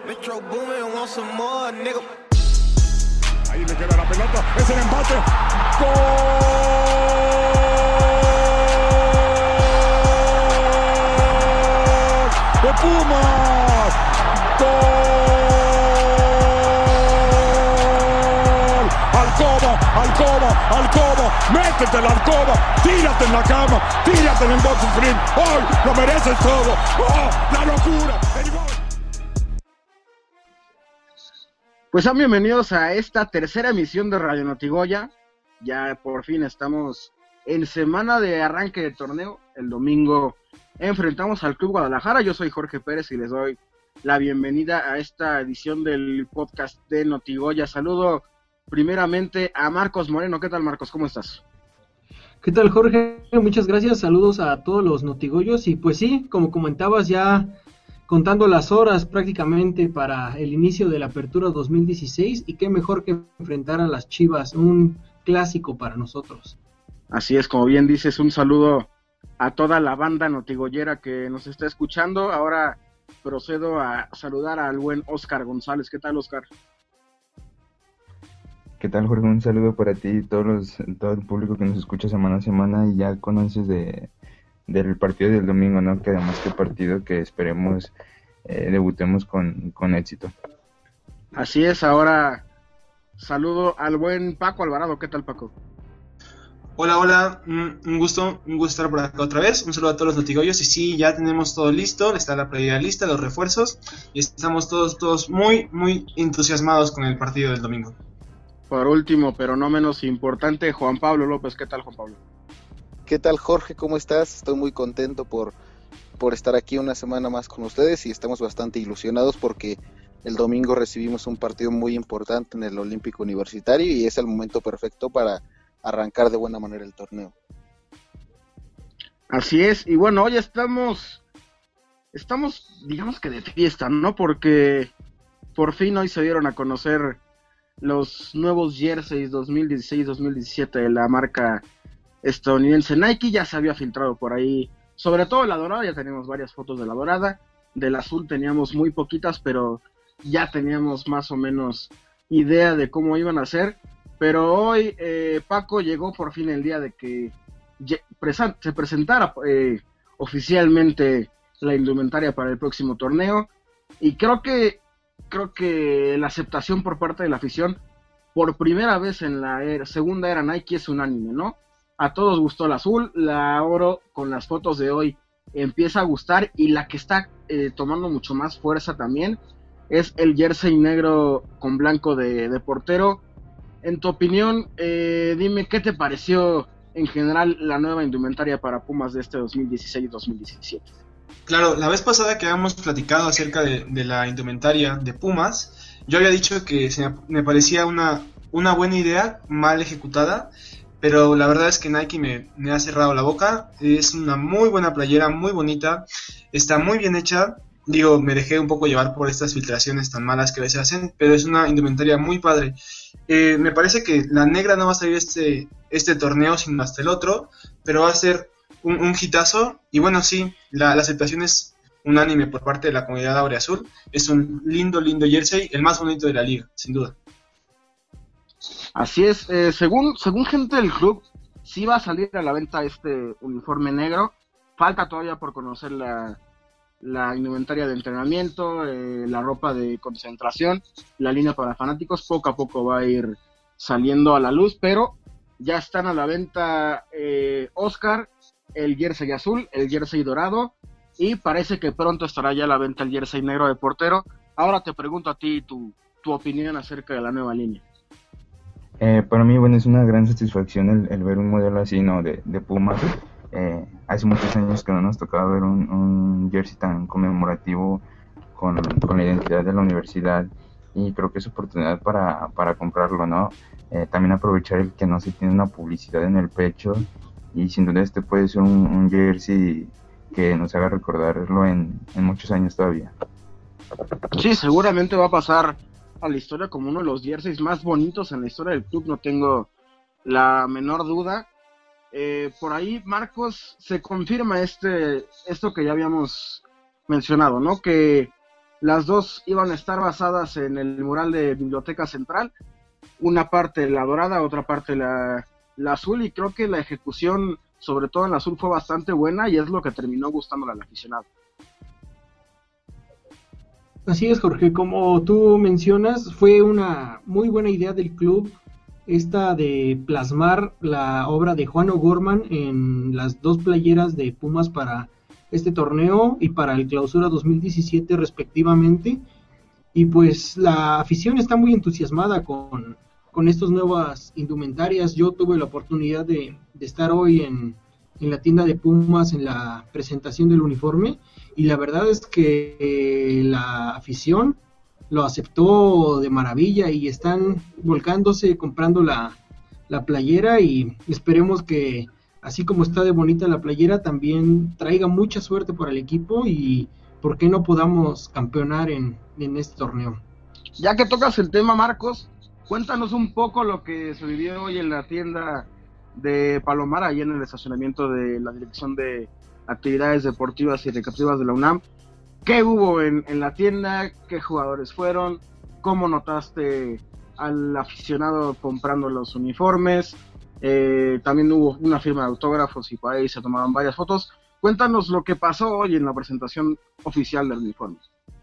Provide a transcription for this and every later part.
Metro Boomin want some more, nigga. Ahí le queda la pelota, es el empate. ¡Gol! ¡De Pumas! ¡Gol! ¡Alcoba! ¡Métete en la alcoba! ¡Tírate en la cama! ¡Tírate en el box screen! ¡Hoy lo mereces todo! ¡Oh, la locura! ¡El gol! Pues sean bienvenidos a esta tercera emisión de Radio Notigoya. Ya por fin estamos en semana de arranque de torneo. El domingo enfrentamos al Club Guadalajara. Yo soy Jorge Pérez y les doy la bienvenida a esta edición del podcast de Notigoya. Saludo primeramente a Marcos Moreno. ¿Qué tal, Marcos? ¿Cómo estás? ¿Qué tal, Jorge? Muchas gracias. Saludos a todos los notigoyos. Y pues sí, como comentabas, ya contando las horas prácticamente para el inicio de la apertura 2016, y qué mejor que enfrentar a las Chivas, un clásico para nosotros. Así es, como bien dices, un saludo a toda la banda notigoyera que nos está escuchando. Ahora procedo a saludar al buen Oscar González. ¿Qué tal, Oscar? ¿Qué tal, Jorge? Un saludo para ti y todo el público que nos escucha semana a semana y ya conoces del partido del domingo, ¿no? Que además que partido que esperemos debutemos con éxito. Así es, ahora saludo al buen Paco Alvarado. ¿Qué tal, Paco? Hola, un gusto estar por acá otra vez. Un saludo a todos los notigoyos. Y sí, ya tenemos todo listo, está la playera lista, los refuerzos, y estamos todos muy entusiasmados con el partido del domingo. Por último, pero no menos importante, Juan Pablo López. ¿Qué tal, Juan Pablo? ¿Qué tal, Jorge? ¿Cómo estás? Estoy muy contento por estar aquí una semana más con ustedes y estamos bastante ilusionados porque el domingo recibimos un partido muy importante en el Olímpico Universitario y es el momento perfecto para arrancar de buena manera el torneo. Así es, y bueno, hoy estamos digamos que de fiesta, ¿no? Porque por fin hoy se dieron a conocer los nuevos jerseys 2016-2017 de la marca estadounidense Nike. Ya se había filtrado por ahí, sobre todo la dorada, ya teníamos varias fotos de la dorada. Del azul teníamos muy poquitas, pero ya teníamos más o menos idea de cómo iban a ser. Pero hoy, Paco, llegó por fin el día de que se presentara oficialmente la indumentaria para el próximo torneo, y creo que la aceptación por parte de la afición, por primera vez en la segunda era Nike, es unánime, ¿no? A todos gustó el azul, la oro con las fotos de hoy empieza a gustar, y la que está tomando mucho más fuerza también es el jersey negro con blanco de portero. En tu opinión, dime, ¿qué te pareció en general la nueva indumentaria para Pumas de este 2016-2017? Claro, la vez pasada que habíamos platicado acerca de la indumentaria de Pumas, yo había dicho que me parecía una buena idea, mal ejecutada, pero la verdad es que Nike me ha cerrado la boca. Es una muy buena playera, muy bonita, está muy bien hecha. Digo, me dejé un poco llevar por estas filtraciones tan malas que a veces hacen, pero es una indumentaria muy padre. Me parece que la negra no va a salir este torneo sino hasta el otro, pero va a ser un hitazo. Y bueno, sí, la aceptación es unánime por parte de la comunidad aureazul. Es un lindo jersey, el más bonito de la liga, sin duda. Así es, según gente del club, sí va a salir a la venta este uniforme negro. Falta todavía por conocer la indumentaria de entrenamiento, la ropa de concentración, la línea para fanáticos. Poco a poco va a ir saliendo a la luz, pero ya están a la venta, Oscar, el jersey azul, el jersey dorado, y parece que pronto estará ya a la venta el jersey negro de portero. Ahora te pregunto a ti tu opinión acerca de la nueva línea. Para mí, bueno, es una gran satisfacción el ver un modelo así, ¿no? De Pumas. Hace muchos años que no nos tocaba ver un jersey tan conmemorativo con la identidad de la universidad, y creo que es oportunidad para comprarlo, ¿no? También aprovechar el que no se tiene una publicidad en el pecho, y sin duda este puede ser un jersey que nos haga recordarlo en muchos años todavía. Sí, seguramente va a pasar a la historia como uno de los jerseys más bonitos en la historia del club, no tengo la menor duda. Por ahí, Marcos, se confirma esto que ya habíamos mencionado, ¿no? Que Las dos iban a estar basadas en el mural de Biblioteca Central, una parte la dorada, otra parte la azul, y creo que la ejecución, sobre todo en la azul, fue bastante buena y es lo que terminó gustándole al aficionado. Así es, Jorge, como tú mencionas, fue una muy buena idea del club esta de plasmar la obra de Juan O'Gorman en las dos playeras de Pumas para este torneo y para el Clausura 2017 respectivamente, y pues la afición está muy entusiasmada con estas nuevas indumentarias. Yo tuve la oportunidad de estar hoy en la tienda de Pumas en la presentación del uniforme, y la verdad es que la afición lo aceptó de maravilla y están volcándose comprando la playera, y esperemos que así como está de bonita la playera también traiga mucha suerte para el equipo y por qué no podamos campeonar en este torneo. Ya que tocas el tema, Marcos, cuéntanos un poco lo que se vivió hoy en la tienda de Palomar, ahí en el estacionamiento de la Dirección de Actividades Deportivas y Recreativas de la UNAM. ¿Qué hubo en la tienda? ¿Qué jugadores fueron? ¿Cómo notaste al aficionado comprando los uniformes? También hubo una firma de autógrafos y por ahí se tomaron varias fotos. Cuéntanos lo que pasó hoy en la presentación oficial del uniforme.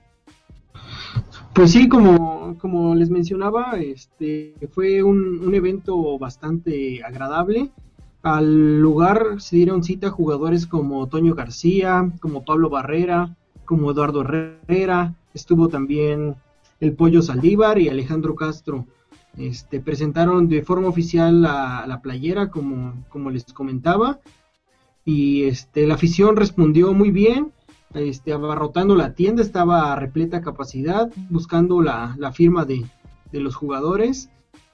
Pues sí, como les mencionaba, fue un evento bastante agradable. Al lugar se dieron cita jugadores como Toño García, como Pablo Barrera, como Eduardo Herrera, estuvo también el Pollo Saldívar y Alejandro Castro. Presentaron de forma oficial la playera, como les comentaba, y la afición respondió muy bien, abarrotando la tienda, estaba a repleta capacidad, buscando la firma de los jugadores,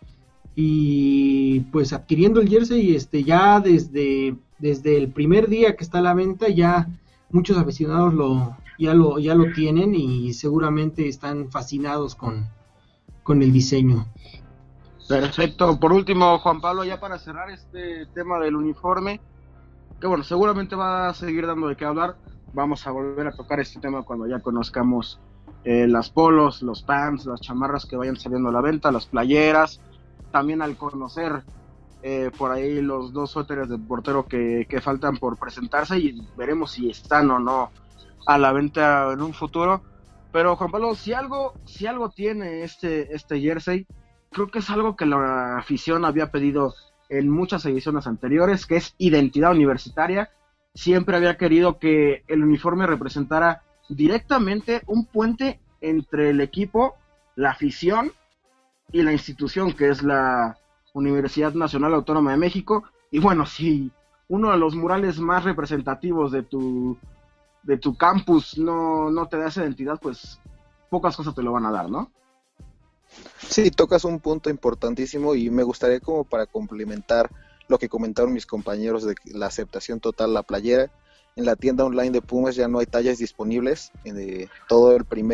y pues adquiriendo el jersey, ya desde el primer día que está a la venta, ya muchos aficionados ya lo tienen y seguramente están fascinados con el diseño. Perfecto. Por último, Juan Pablo, ya para cerrar este tema del uniforme, que bueno, seguramente va a seguir dando de qué hablar. Vamos a volver a tocar este tema cuando ya conozcamos las polos, los pants, las chamarras que vayan saliendo a la venta, las playeras, también al conocer por ahí los dos suéteres de portero que faltan por presentarse, y veremos si están o no a la venta en un futuro. Pero Juan Pablo, si algo tiene este jersey, creo que es algo que la afición había pedido en muchas ediciones anteriores, que es identidad universitaria. Siempre había querido que el uniforme representara directamente un puente entre el equipo, la afición y la institución, que es la Universidad Nacional Autónoma de México. Y bueno, si uno de los murales más representativos de tu campus no te da esa identidad, pues pocas cosas te lo van a dar, ¿no? Sí, tocas un punto importantísimo y me gustaría, como para complementar lo que comentaron mis compañeros de la aceptación total, la playera. En la tienda online de Pumas ya no hay tallas disponibles, todo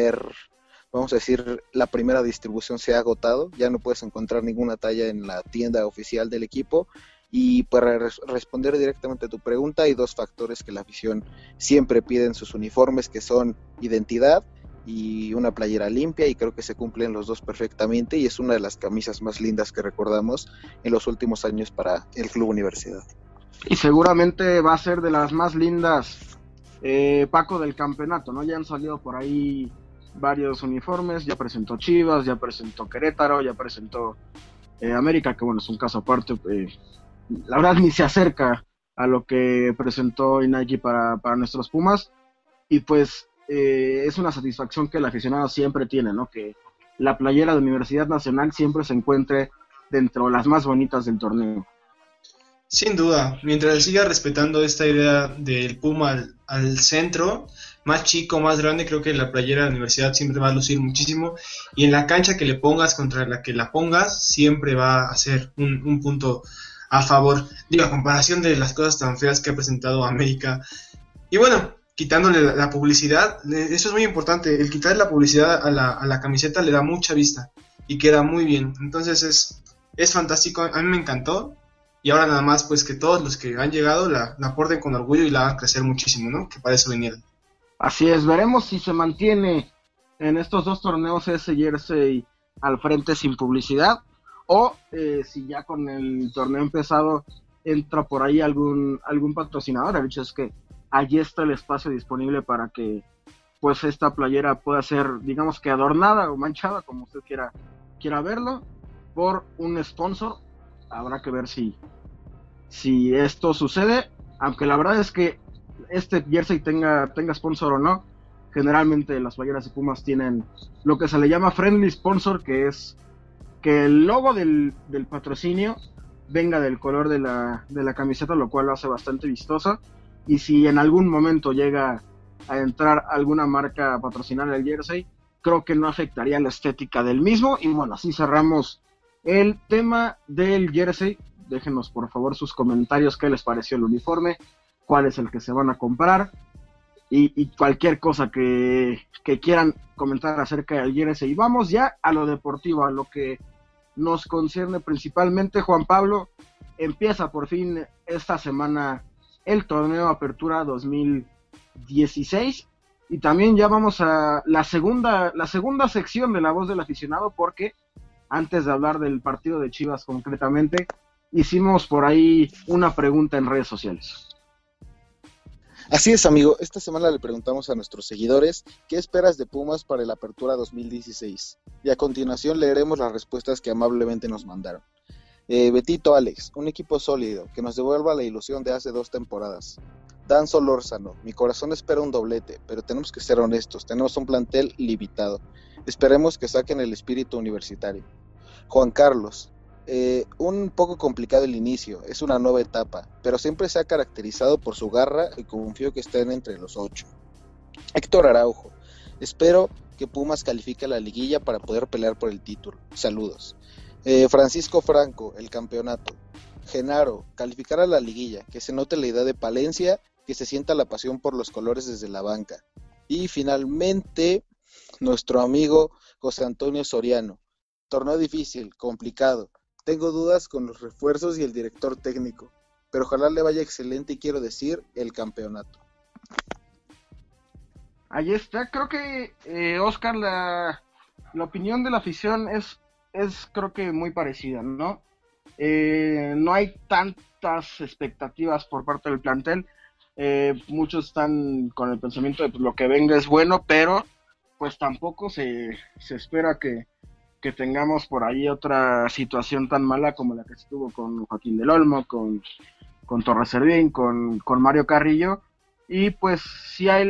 la primera distribución se ha agotado, ya no puedes encontrar ninguna talla en la tienda oficial del equipo. Y para responder directamente a tu pregunta, hay dos factores que la afición siempre pide en sus uniformes, que son identidad y una playera limpia, y creo que se cumplen los dos perfectamente, y es una de las camisas más lindas que recordamos en los últimos años para el Club Universidad. Y seguramente va a ser de las más lindas, Paco, del campeonato, ¿no? Ya han salido por ahí varios uniformes, ya presentó Chivas, ya presentó Querétaro, ya presentó América, que bueno, es un caso aparte, la verdad ni se acerca a lo que presentó Nike para nuestros Pumas, y pues es una satisfacción que el aficionado siempre tiene, ¿no? Que la playera de Universidad Nacional siempre se encuentre dentro de las más bonitas del torneo. Sin duda, mientras siga respetando esta idea del Puma al centro, más chico, más grande, creo que la playera de la universidad siempre va a lucir muchísimo, y en la cancha que le pongas, contra la que la pongas, siempre va a ser un punto a favor, digo, a comparación de las cosas tan feas que ha presentado América. Y bueno, quitándole la publicidad, eso es muy importante, el quitarle la publicidad a la camiseta le da mucha vista y queda muy bien, entonces es fantástico, a mí me encantó, y ahora nada más pues que todos los que han llegado la porten con orgullo y la hagan crecer muchísimo, ¿no? Que para eso vinieron. Así es, veremos si se mantiene en estos dos torneos ese jersey al frente sin publicidad, o si ya con el torneo empezado entra por ahí algún patrocinador. El hecho es que allí está el espacio disponible para que pues esta playera pueda ser, digamos que adornada o manchada, como usted quiera verlo, por un sponsor. Habrá que ver si esto sucede, aunque la verdad es que este jersey tenga sponsor o no, generalmente las playeras de Pumas tienen lo que se le llama friendly sponsor, que es que el logo del patrocinio venga del color de la camiseta, lo cual lo hace bastante vistoso. Y si en algún momento llega a entrar alguna marca a patrocinar el jersey, creo que no afectaría la estética del mismo. Y bueno, así cerramos el tema del jersey. Déjenos por favor sus comentarios, qué les pareció el uniforme, cuál es el que se van a comprar, y cualquier cosa que quieran comentar acerca del jersey. Y vamos ya a lo deportivo, a lo que nos concierne principalmente. Juan Pablo, empieza por fin esta semana el torneo Apertura 2016, y también ya vamos a la segunda sección de La Voz del Aficionado, porque antes de hablar del partido de Chivas concretamente, hicimos por ahí una pregunta en redes sociales. Así es, amigo. Esta semana le preguntamos a nuestros seguidores qué esperas de Pumas para el Apertura 2016. Y a continuación leeremos las respuestas que amablemente nos mandaron. Betito Alex, un equipo sólido, que nos devuelva la ilusión de hace 2 temporadas. Dan Solórzano, mi corazón espera un doblete, pero tenemos que ser honestos, tenemos un plantel limitado. Esperemos que saquen el espíritu universitario. Juan Carlos, un poco complicado el inicio, es una nueva etapa, pero siempre se ha caracterizado por su garra y confío que estén entre los 8. Héctor Araujo, espero que Pumas califique a la liguilla para poder pelear por el título. Saludos. Francisco Franco, el campeonato. Genaro, calificar a la liguilla, que se note la idea de Palencia, que se sienta la pasión por los colores desde la banca. Y finalmente, nuestro amigo José Antonio Soriano. Torneo difícil, complicado. Tengo dudas con los refuerzos y el director técnico, pero ojalá le vaya excelente y quiero decir, el campeonato. Ahí está, creo que Oscar, la opinión de la afición es creo que muy parecida, ¿no? No hay tantas expectativas por parte del plantel. Muchos están con el pensamiento de pues, lo que venga es bueno, pero pues tampoco se espera que tengamos por ahí otra situación tan mala como la que se tuvo con Joaquín del Olmo, con Torres Servín, con Mario Carrillo. Y pues sí hay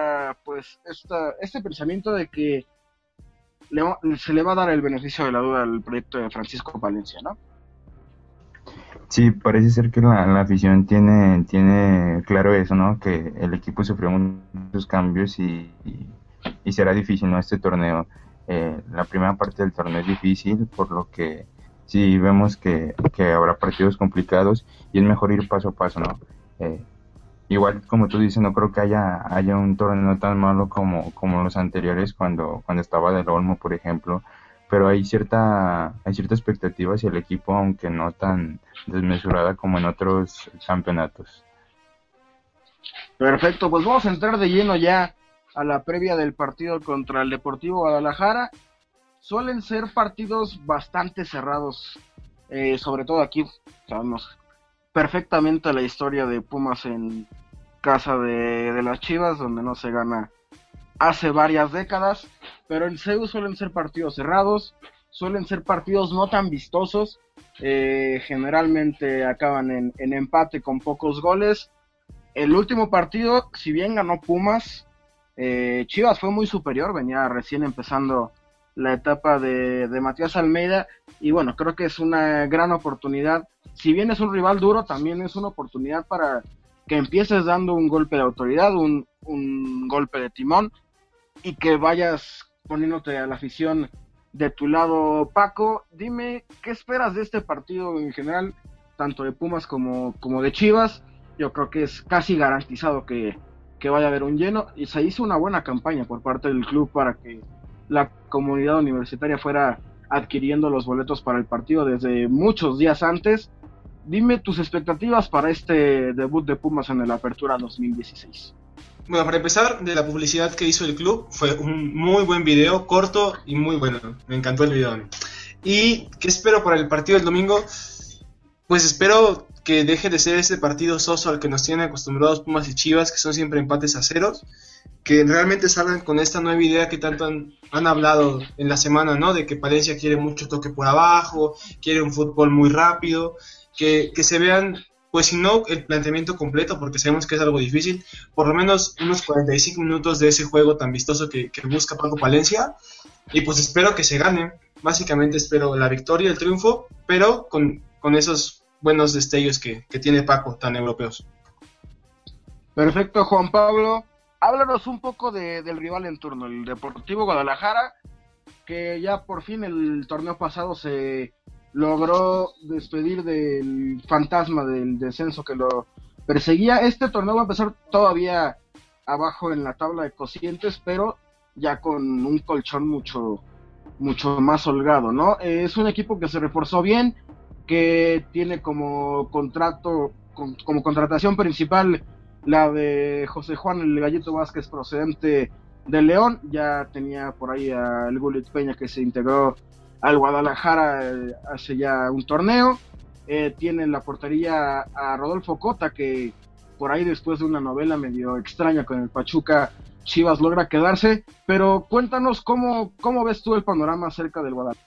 este pensamiento de que se le va a dar el beneficio de la duda al proyecto de Francisco Palencia, ¿no? Sí, parece ser que la afición tiene claro eso, ¿no? Que el equipo sufrió muchos cambios y será difícil, ¿no? Este torneo. La primera parte del torneo es difícil, por lo que sí vemos que habrá partidos complicados y es mejor ir paso a paso, ¿no? Igual, como tú dices, no creo que haya un torneo tan malo como los anteriores cuando estaba Del Olmo, por ejemplo, pero hay cierta expectativa hacia el equipo, aunque no tan desmesurada como en otros campeonatos. Perfecto, pues vamos a entrar de lleno ya a la previa del partido contra el Deportivo Guadalajara. Suelen ser partidos bastante cerrados, sobre todo aquí sabemos perfectamente la historia de Pumas en casa de las Chivas, donde no se gana hace varias décadas, pero en CEU suelen ser partidos cerrados, suelen ser partidos no tan vistosos, generalmente acaban en empate con pocos goles. El último partido, si bien ganó Pumas, Chivas fue muy superior, venía recién empezando la etapa de Matías Almeida, y bueno, creo que es una gran oportunidad. Si bien es un rival duro, también es una oportunidad para que empieces dando un golpe de autoridad, un golpe de timón, y que vayas poniéndote a la afición de tu lado. Paco, dime, ¿qué esperas de este partido en general, tanto de Pumas como de Chivas? Yo creo que es casi garantizado que vaya a haber un lleno, y se hizo una buena campaña por parte del club para que la comunidad universitaria fuera adquiriendo los boletos para el partido desde muchos días antes. Dime tus expectativas para este debut de Pumas en el Apertura 2016. Bueno, para empezar, de la publicidad que hizo el club, fue un muy buen video, corto y muy bueno. Me encantó el video. ¿Y qué espero para el partido del domingo? Pues espero que deje de ser ese partido soso al que nos tienen acostumbrados Pumas y Chivas, que son siempre empates a ceros, que realmente salgan con esta nueva idea que tanto han hablado en la semana, ¿no? De que Palencia quiere mucho toque por abajo, quiere un fútbol muy rápido, que se vean, pues si no el planteamiento completo, porque sabemos que es algo difícil, por lo menos unos 45 minutos de ese juego tan vistoso que busca Paco Palencia, y pues espero que se gane. Básicamente espero la victoria, el triunfo, pero con esos buenos destellos que tiene Paco, tan europeos. Perfecto, Juan Pablo. Háblanos un poco del rival en turno, el Deportivo Guadalajara, que ya por fin el torneo pasado se logró despedir del fantasma del descenso que lo perseguía. Este torneo va a empezar todavía abajo en la tabla de cocientes, pero ya con un colchón mucho más holgado, ¿no? Es un equipo que se reforzó bien, que tiene como contratación principal la de José Juan el Gallito Vázquez, procedente de León. Ya tenía por ahí al Gulit Peña, que se integró al Guadalajara hace ya un torneo. Tiene en la portería a Rodolfo Cota, que por ahí después de una novela medio extraña con el Pachuca, Chivas logra quedarse. Pero cuéntanos cómo ves tú el panorama acerca del Guadalajara.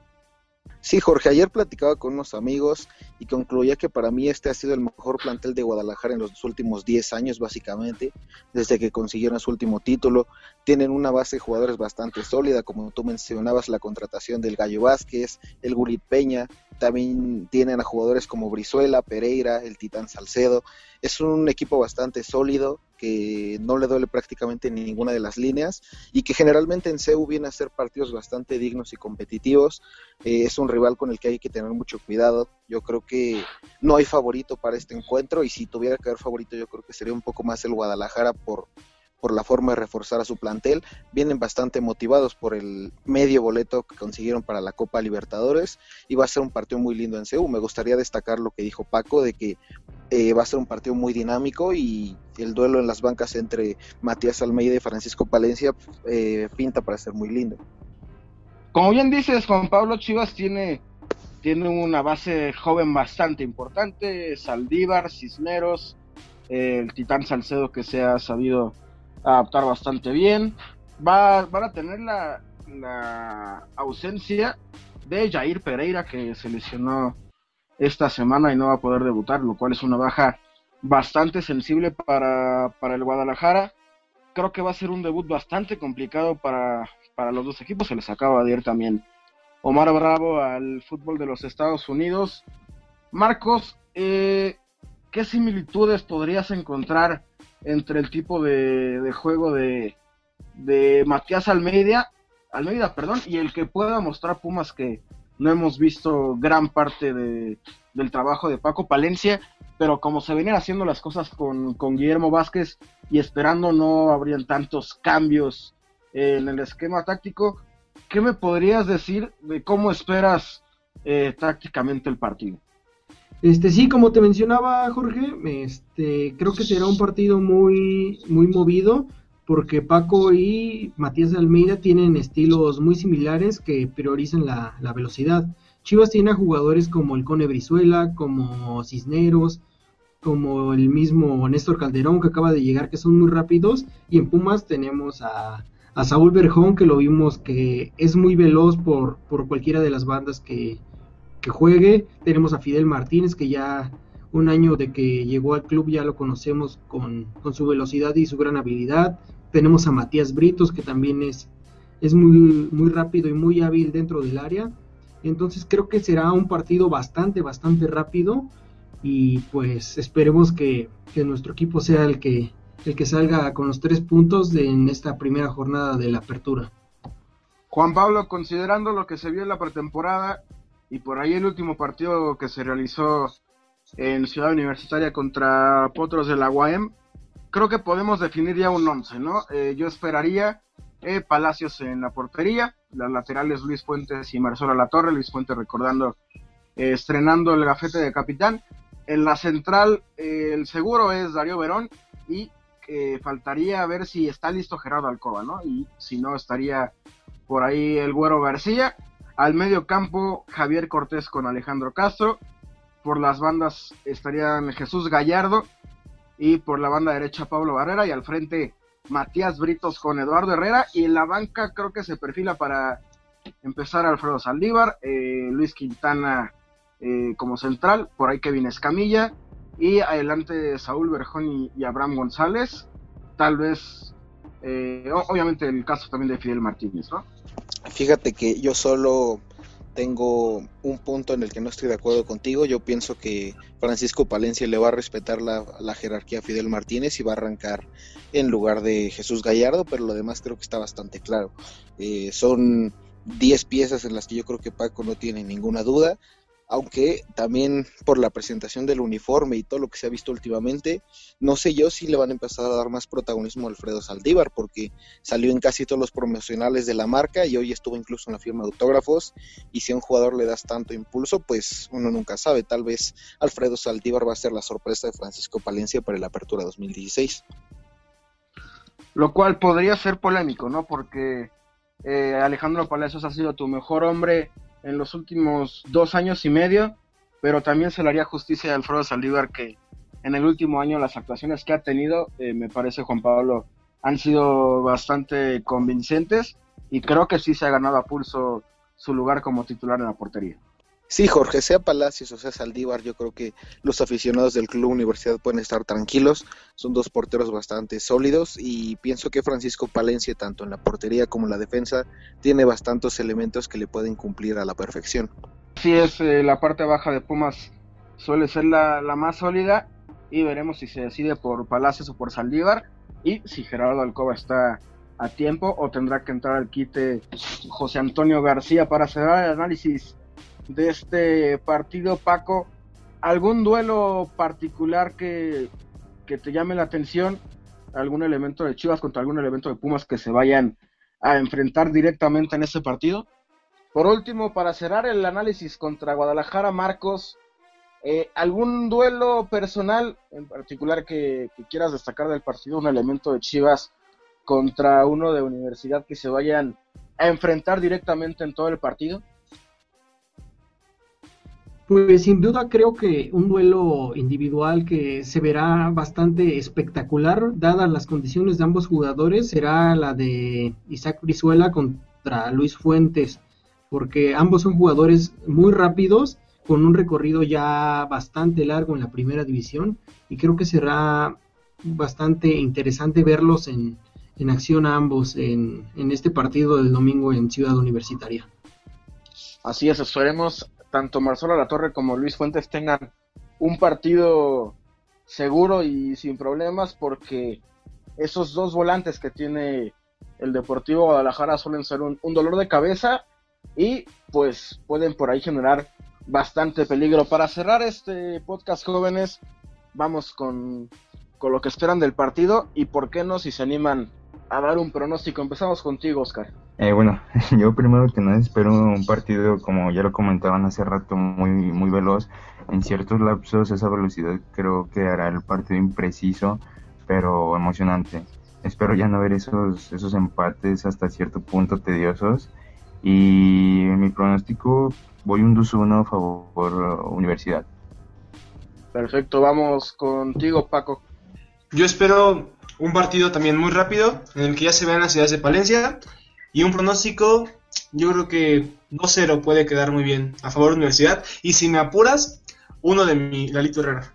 Sí, Jorge, ayer platicaba con unos amigos y concluía que para mí este ha sido el mejor plantel de Guadalajara en los últimos 10 años, básicamente, desde que consiguieron su último título. Tienen una base de jugadores bastante sólida, como tú mencionabas, la contratación del Gallo Vázquez, el Gulit Peña, también tienen a jugadores como Brizuela, Pereira, el Titán Salcedo. Es un equipo bastante sólido, que no le duele prácticamente ninguna de las líneas y que generalmente en CEU viene a ser partidos bastante dignos y competitivos. Es un rival con el que hay que tener mucho cuidado. Yo creo que no hay favorito para este encuentro, y si tuviera que haber favorito, yo creo que sería un poco más el Guadalajara por la forma de reforzar a su plantel. Vienen bastante motivados por el medio boleto que consiguieron para la Copa Libertadores, y va a ser un partido muy lindo en CEU. Me gustaría destacar lo que dijo Paco, de que va a ser un partido muy dinámico, y el duelo en las bancas entre Matías Almeida y Francisco Palencia pinta para ser muy lindo. Como bien dices, Juan Pablo, Chivas tiene una base joven bastante importante: Saldívar, Cisneros, el Titán Salcedo, que se ha sabido adaptar bastante bien. Van a tener la ausencia de Jair Pereira, que se lesionó esta semana y no va a poder debutar, lo cual es una baja bastante sensible para el Guadalajara. Creo que va a ser un debut bastante complicado para los dos equipos. Se les acaba de ir también Omar Bravo al fútbol de los Estados Unidos. Marcos, ¿qué similitudes podrías encontrar entre el tipo de juego de Matías Almeida, y el que pueda mostrar Pumas, que no hemos visto gran parte del trabajo de Paco Palencia, pero como se venían haciendo las cosas con Guillermo Vázquez y esperando no habrían tantos cambios en el esquema táctico? ¿Qué me podrías decir de cómo esperas tácticamente el partido? Sí, como te mencionaba, Jorge, creo que será un partido muy, muy movido, porque Paco y Matías Almeida tienen estilos muy similares que priorizan la velocidad. Chivas tiene a jugadores como el Cone Brizuela, como Cisneros, como el mismo Néstor Calderón, que acaba de llegar, que son muy rápidos, y en Pumas tenemos a Saúl Berjón, que lo vimos que es muy veloz por cualquiera de las bandas que juegue. Tenemos a Fidel Martínez, que ya un año de que llegó al club ya lo conocemos con su velocidad y su gran habilidad. Tenemos a Matías Britos, que también es muy, muy rápido y muy hábil dentro del área. Entonces creo que será un partido bastante rápido, y pues esperemos que nuestro equipo sea el que salga con los 3 puntos en esta primera jornada de la apertura. Juan Pablo, considerando lo que se vio en la pretemporada y por ahí el último partido que se realizó en Ciudad Universitaria contra Potros de la UAM, creo que podemos definir ya un 11, ¿no? Yo esperaría Palacios en la portería, las laterales Luis Fuentes y Marcelo Latorre. Luis Fuentes estrenando el gafete de capitán. En la central el seguro es Darío Verón, y faltaría ver si está listo Gerardo Alcoba, ¿no? Y si no, estaría por ahí el Güero García. Al medio campo, Javier Cortés con Alejandro Castro. Por las bandas estarían Jesús Gallardo. Y por la banda derecha, Pablo Barrera. Y al frente, Matías Britos con Eduardo Herrera. Y en la banca creo que se perfila para empezar Alfredo Saldívar, Luis Quintana como central. Por ahí Kevin Escamilla. Y adelante Saúl Berjón y Abraham González. Tal vez, obviamente el caso también de Fidel Martínez, ¿no? Fíjate que yo solo tengo un punto en el que no estoy de acuerdo contigo. Yo pienso que Francisco Palencia le va a respetar la jerarquía a Fidel Martínez y va a arrancar en lugar de Jesús Gallardo, pero lo demás creo que está bastante claro. Son 10 piezas en las que yo creo que Paco no tiene ninguna duda, aunque también por la presentación del uniforme y todo lo que se ha visto últimamente, no sé yo si le van a empezar a dar más protagonismo a Alfredo Saldívar, porque salió en casi todos los promocionales de la marca y hoy estuvo incluso en la firma de autógrafos, y si a un jugador le das tanto impulso, pues uno nunca sabe, tal vez Alfredo Saldívar va a ser la sorpresa de Francisco Palencia para la apertura 2016. Lo cual podría ser polémico, ¿no? Porque Alejandro Palacios ha sido tu mejor hombre en los últimos 2 años y medio, pero también se le haría justicia a Alfredo Saldívar, que en el último año las actuaciones que ha tenido, me parece, Juan Pablo, han sido bastante convincentes, y creo que sí se ha ganado a pulso su lugar como titular en la portería. Sí, Jorge, sea Palacios o sea Saldívar, yo creo que los aficionados del Club Universidad pueden estar tranquilos, son 2 porteros bastante sólidos, y pienso que Francisco Palencia, tanto en la portería como en la defensa, tiene bastantes elementos que le pueden cumplir a la perfección. Sí, la parte baja de Pumas suele ser la más sólida, y veremos si se decide por Palacios o por Saldívar, y si Gerardo Alcoba está a tiempo o tendrá que entrar al quite José Antonio García. Para cerrar el análisis de este partido, Paco, ¿algún duelo particular que te llame la atención? ¿Algún elemento de Chivas contra algún elemento de Pumas que se vayan a enfrentar directamente en ese partido? Por último, para cerrar el análisis contra Guadalajara, Marcos, ¿algún duelo personal en particular que quieras destacar del partido? ¿Un elemento de Chivas contra uno de Universidad que se vayan a enfrentar directamente en todo el partido? Pues sin duda creo que un duelo individual que se verá bastante espectacular, dadas las condiciones de ambos jugadores, será la de Isaac Brizuela contra Luis Fuentes, porque ambos son jugadores muy rápidos, con un recorrido ya bastante largo en la primera división, y creo que será bastante interesante verlos en acción a ambos en este partido del domingo en Ciudad Universitaria. Así es, esperemos tanto Marcelo Latorre como Luis Fuentes tengan un partido seguro y sin problemas, porque esos 2 volantes que tiene el Deportivo Guadalajara suelen ser un dolor de cabeza, y pues pueden por ahí generar bastante peligro. Para cerrar este podcast, jóvenes, vamos con lo que esperan del partido, y por qué no, si se animan a dar un pronóstico. Empezamos contigo, Oscar. Bueno, yo primero que nada espero un partido, como ya lo comentaban hace rato, muy, muy veloz. En ciertos lapsos esa velocidad creo que hará el partido impreciso, pero emocionante. Espero ya no ver esos empates hasta cierto punto tediosos. Y en mi pronóstico voy un 2-1 a favor Universidad. Perfecto, vamos contigo, Paco. Yo espero un partido también muy rápido, en el que ya se vean las ideas de Palencia, y un pronóstico, yo creo que 2-0 puede quedar muy bien a favor de Universidad, y si me apuras, uno de mi Lalito Herrera.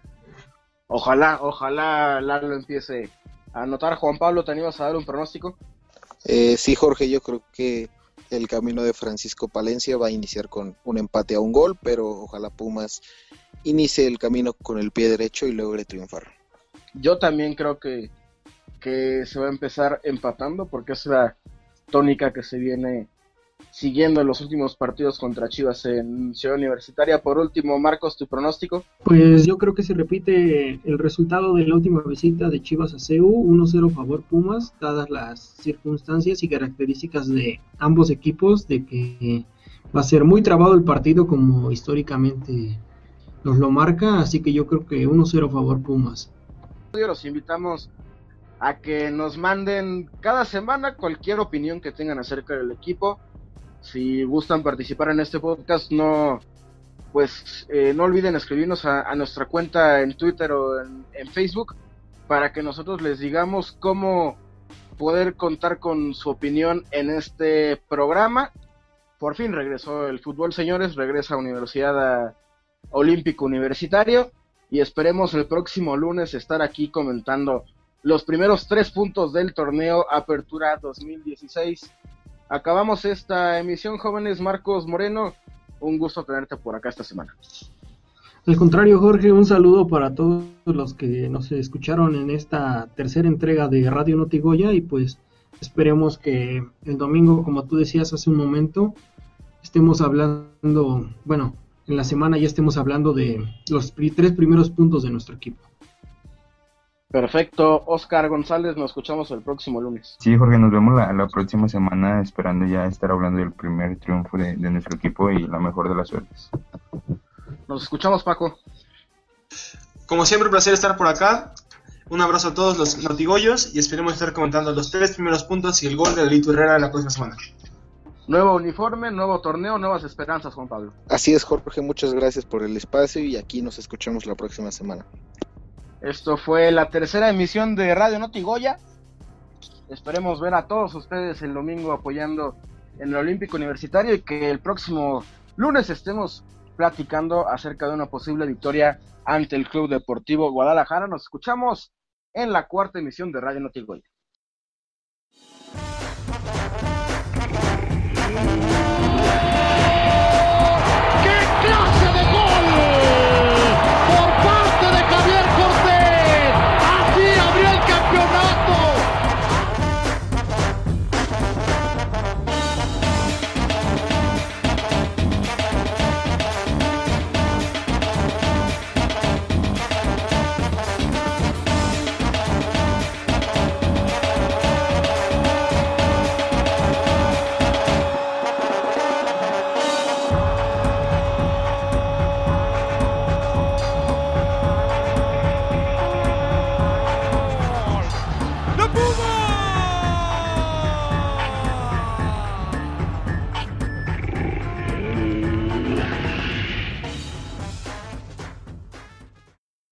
Ojalá Lalo empiece a anotar. Juan Pablo, ¿te animas a dar un pronóstico? Sí, Jorge, yo creo que el camino de Francisco Palencia va a iniciar con un empate a 1 gol, pero ojalá Pumas inicie el camino con el pie derecho y logre triunfar. Yo también creo que se va a empezar empatando, porque es la tónica que se viene siguiendo en los últimos partidos contra Chivas en Ciudad Universitaria. Por último, Marcos, ¿tu pronóstico? Pues yo creo que se repite el resultado de la última visita de Chivas a CU, 1-0 favor Pumas, dadas las circunstancias y características de ambos equipos, de que va a ser muy trabado el partido como históricamente nos lo marca, así que yo creo que 1-0 favor Pumas. Los invitamos a que nos manden cada semana cualquier opinión que tengan acerca del equipo. Si gustan participar en este podcast, no olviden escribirnos a nuestra cuenta en Twitter o en Facebook, para que nosotros les digamos cómo poder contar con su opinión en este programa. Por fin regresó el fútbol, señores, regresa a Universidad Olímpico Universitario, y esperemos el próximo lunes estar aquí comentando los primeros 3 puntos del torneo Apertura 2016. Acabamos esta emisión, jóvenes. Marcos Moreno, un gusto tenerte por acá esta semana. Al contrario, Jorge, un saludo para todos los que nos escucharon en esta tercera entrega de Radio Notigoya, y pues esperemos que el domingo, como tú decías hace un momento, estemos hablando, bueno, en la semana ya estemos hablando de los 3 primeros puntos de nuestro equipo. Perfecto. Oscar González, nos escuchamos el próximo lunes. Sí, Jorge, nos vemos la próxima semana, esperando ya estar hablando del primer triunfo de nuestro equipo y la mejor de las suertes. Nos escuchamos, Paco. Como siempre, un placer estar por acá. Un abrazo a todos los notigoyos y esperemos estar comentando los 3 primeros puntos y el gol de Lito Herrera la próxima semana. Nuevo uniforme, nuevo torneo, nuevas esperanzas, Juan Pablo. Así es, Jorge, muchas gracias por el espacio y aquí nos escuchamos la próxima semana. Esto fue la tercera emisión de Radio Notigoya. Esperemos ver a todos ustedes el domingo apoyando en el Olímpico Universitario, y que el próximo lunes estemos platicando acerca de una posible victoria ante el Club Deportivo Guadalajara. Nos escuchamos en la 4ª emisión de Radio Notigoya.